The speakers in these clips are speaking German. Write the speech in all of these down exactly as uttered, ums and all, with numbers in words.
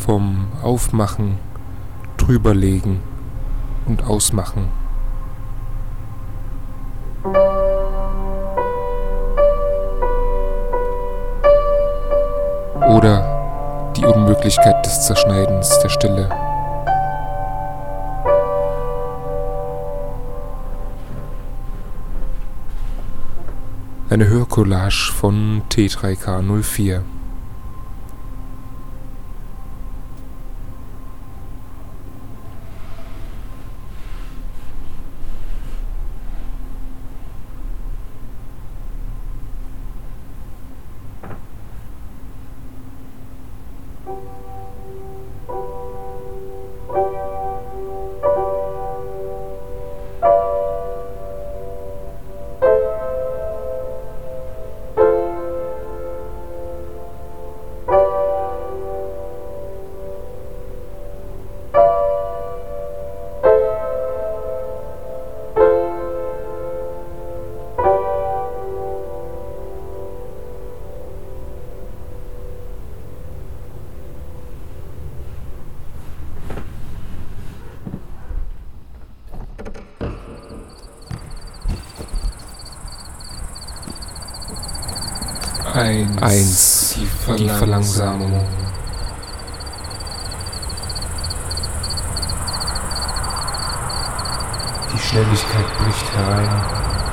vom Aufmachen, drüberlegen und ausmachen. Oder die Unmöglichkeit des Zerschneidens der Stille. Eine Hörcollage von T drei K null vier. Eins, Eins die, Verlangs- die Verlangsamung. Die Schnelligkeit bricht herein.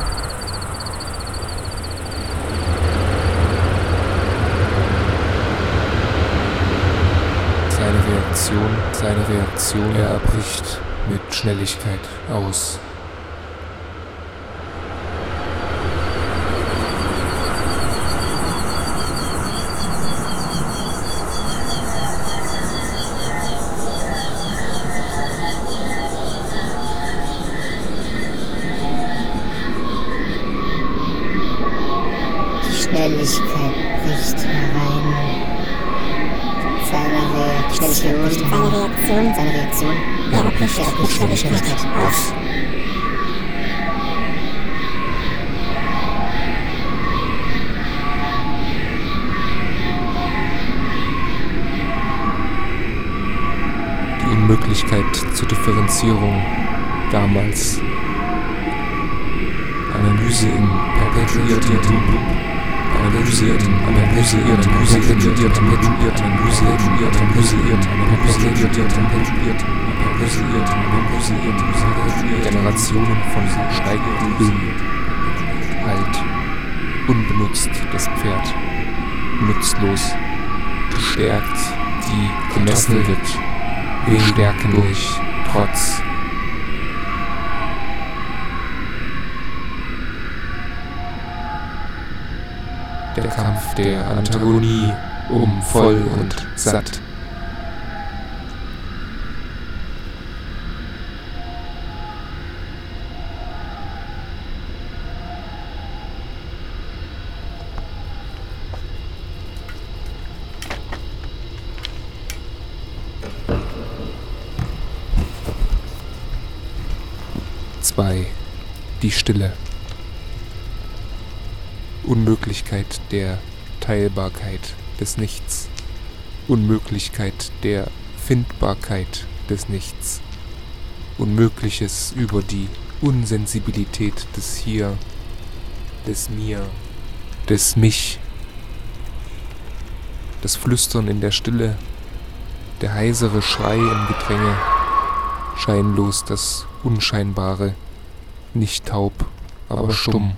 Seine Reaktion, seine Reaktion, er bricht mit Schnelligkeit aus. Schnelligkeit bricht herein. Seine Reaktion, seine Reaktion, seine Reaktion, er bricht mit Schnelligkeit aus. Die Unmöglichkeit zur Differenzierung damals. Analyse in perpetuiertem Loop. Analysiert, analysiert, analysiert, analysiert, analysiert, analysiert, analysiert, analysiert, analysiert, analysiert, Generationen von steigenden Bildern. Halt, unbenutzt das Pferd, nutzlos, gestärkt, die gemessen wird, stärken durch Trotz. Der Kampf der Antagonie um voll und satt. Zwei. Die Stille. Unmöglichkeit der Teilbarkeit des Nichts. Unmöglichkeit der Findbarkeit des Nichts. Unmögliches über die Unsensibilität des Hier, des Mir, des Mich. Das Flüstern in der Stille, der heisere Schrei im Gedränge, scheinlos das Unscheinbare, nicht taub, aber stumm.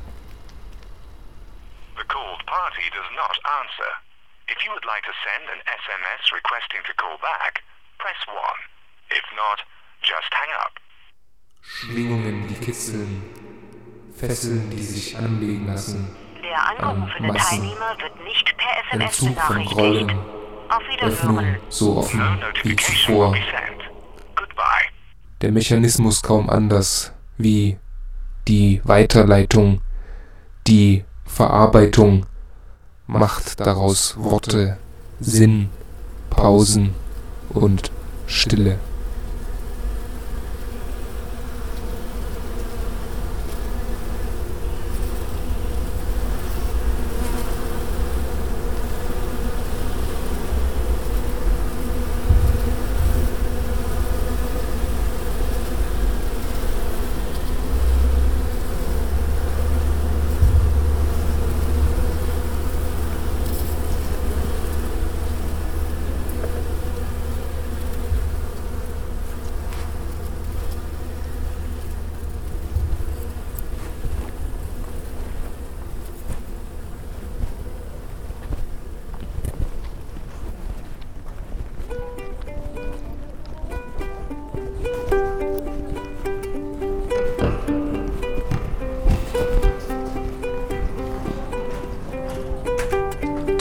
If you would like to send an S M S requesting to call back, press one. If not, just hang up. Schwingungen, die kitzeln, Fesseln, die sich anlegen lassen. Der angerufene Teilnehmer wird nicht per S M S Entzug von benachrichtigt. Grollen, Auf Öffnung Wiederhören. so offen No wie notification will zuvor. be sent. Goodbye. Der Mechanismus kaum anders wie die Weiterleitung, die Verarbeitung, macht daraus Worte, Sinn, Pausen und Stille.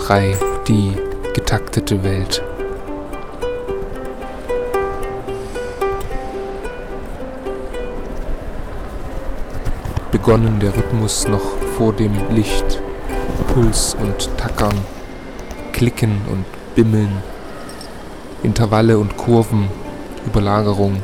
drei, die getaktete Welt. Begonnen der Rhythmus noch vor dem Licht, Puls und Tackern, Klicken und Bimmeln, Intervalle und Kurven, Überlagerung.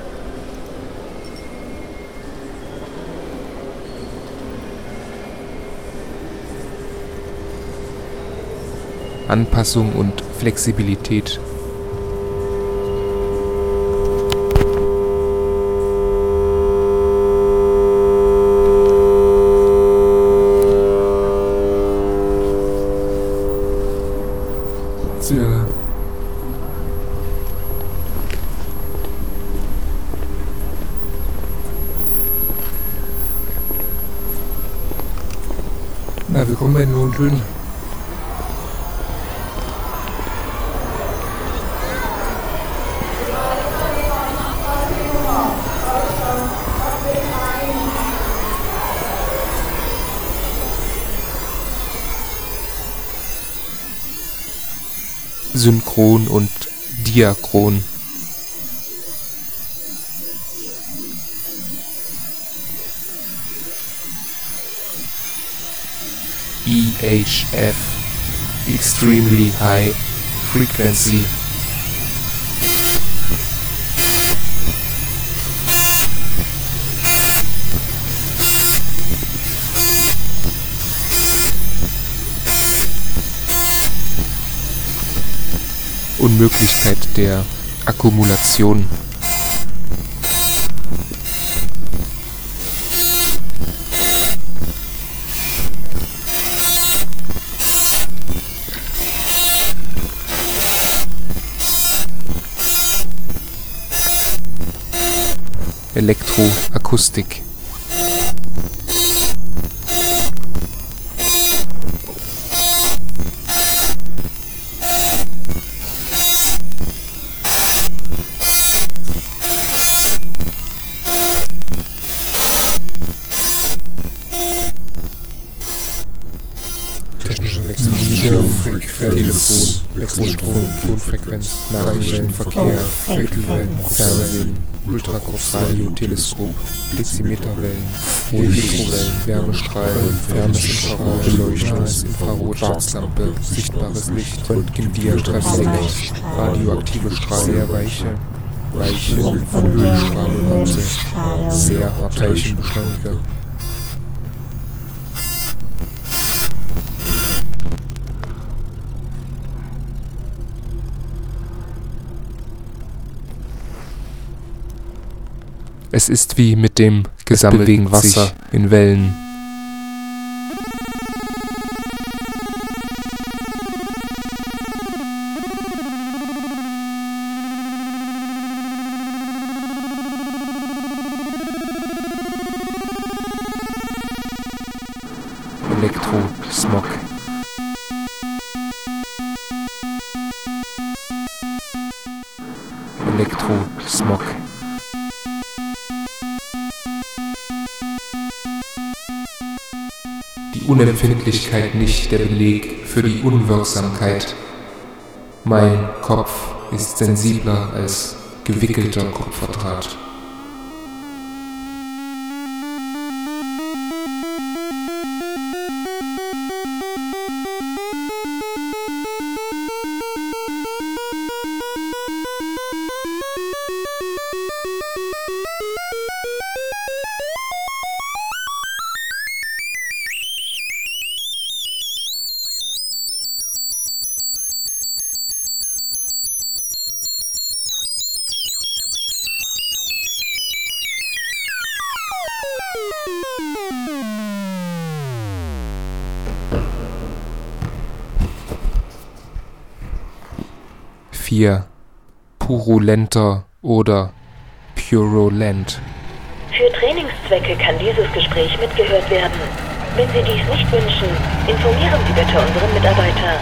Anpassung und Flexibilität. Sehr Na, willkommen bei den hohen Tönen. Synchron und diachron. E H F, Extremely High Frequency. Unmöglichkeit der Akkumulation. Elektroakustik. Technische Wechselstrom, Wechselstrom, Tonfrequenz, Nachrichtenverkehr, Viertelwellen, Fernsehen, Ultrakurzradio, Teleskop, Dezimeterwellen, Mikrowellen, Wärmestrahlen, fernes Infrarot, Beleuchtung, Infrarot, Schwarzlampe, sichtbares Licht, Röntgendiagnostik, radioaktive Strahlen, sehr weiche, weiche Höhenstrahlenhäute, sehr Teilchenbeschleuniger. Es ist wie mit dem gesammelten Wasser in Wellen. Elektrosmog. Elektrosmog. Die Unempfindlichkeit nicht der Beleg für die Unwirksamkeit. Mein Kopf ist sensibler als gewickelter Kupferdraht. vier. Purulenter oder purulent. Für Trainingszwecke kann dieses Gespräch mitgehört werden. Wenn Sie dies nicht wünschen, informieren Sie bitte unseren Mitarbeiter.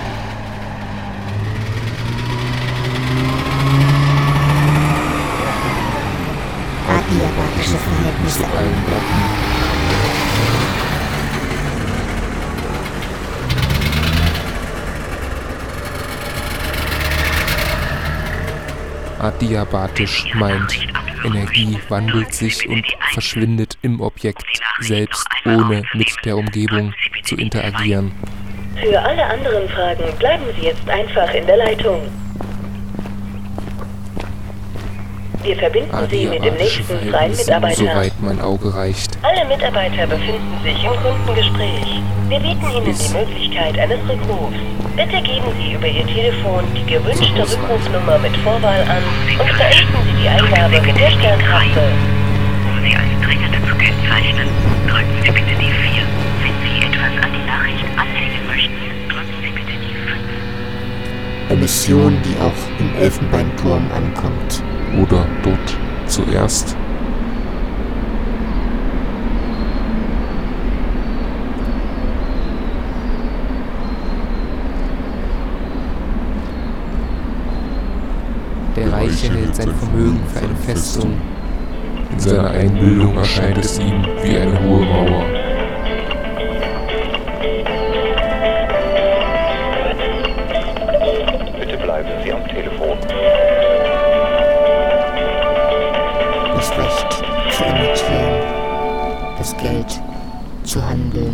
Adiabatische Verhältnisse. Allen Orten. adiabatisch meint, Energie wandelt sich und verschwindet im Objekt selbst, ohne mit der Umgebung zu interagieren. Für alle anderen Fragen bleiben Sie jetzt einfach in der Leitung. Wir verbinden Sie mit dem Adiabatische nächsten freien Verhältnisse, Mitarbeiter. soweit mein Auge reicht. Alle Mitarbeiter befinden sich im Kundengespräch. Wir bieten Ihnen die Möglichkeit eines Rückrufs. Bitte geben Sie über Ihr Telefon die gewünschte Rückrufnummer mit Vorwahl an und beenden Sie die Eingabe mit der Sterntaste. Um Sie als dringend zu kennzeichnen, drücken Sie bitte die vier. Wenn Sie etwas an die Nachricht anhängen möchten, drücken Sie bitte die fünf. Eine Mission, die auch im Elfenbeinturm ankommt. Oder dort zuerst. Der Reiche hält sein Vermögen für eine Festung. In seiner Einbildung erscheint es ihm wie eine hohe Mauer. Bitte bleiben Sie am Telefon. Das Recht zu imitieren. Das Geld zu handeln.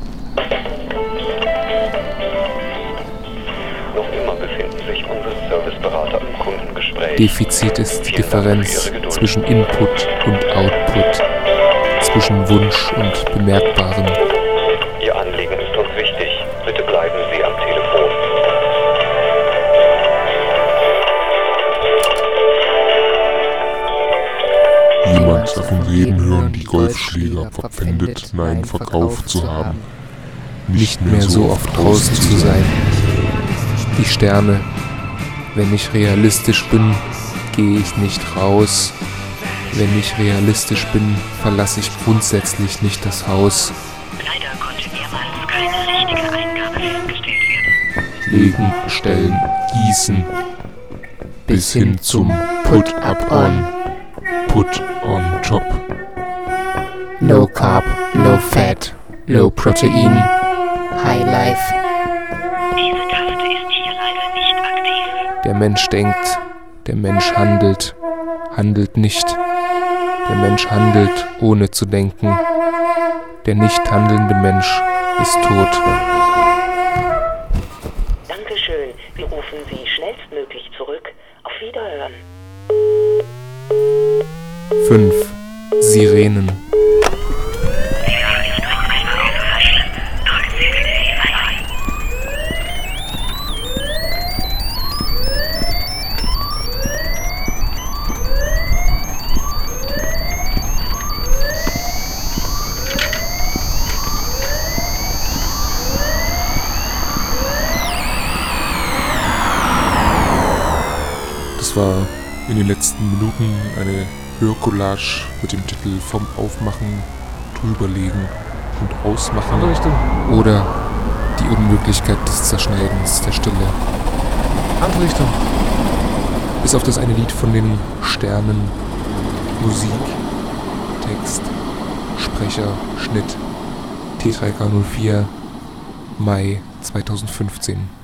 Noch immer befinden sich unsere Serviceberater im Kundengespräch. Defizit ist die Differenz zwischen Input und Output, zwischen Wunsch und Bemerkbarem. Ihr Anliegen ist uns wichtig. Bitte bleiben Sie am Telefon. Jemand davon reden hören, die Golfschläger verpfändet, nein, verkauft zu haben. Nicht mehr so oft draußen zu sein. Die Sterne. Wenn ich realistisch bin, gehe ich nicht raus. Wenn ich realistisch bin, verlasse ich grundsätzlich nicht das Haus. Leider konnte mehrmals keine richtige Eingabe festgestellt werden. Legen, stellen, gießen. Bis hin zum Put-Up-On. Put on top. Low Carb, Low Fat, Low Protein, High Life. Diese Taste ist hier leider nicht aktiv. Der Mensch denkt, der Mensch handelt, handelt nicht. Der Mensch handelt, ohne zu denken. Der nicht handelnde Mensch ist tot. Dankeschön. Wir rufen Sie schnellstmöglich zurück. Auf Wiederhören. fünf. Sirenen. Das war in den letzten Minuten eine Hörcollage mit dem Titel Vom Aufmachen, Drüberlegen und Ausmachen. Andere Richtung. Oder die Unmöglichkeit des Zerschneidens der Stille. Andere Richtung. Bis auf das eine Lied von den Sternen. Musik, Text, Sprecher, Schnitt. T drei K null vier, Mai zweitausendfünfzehn.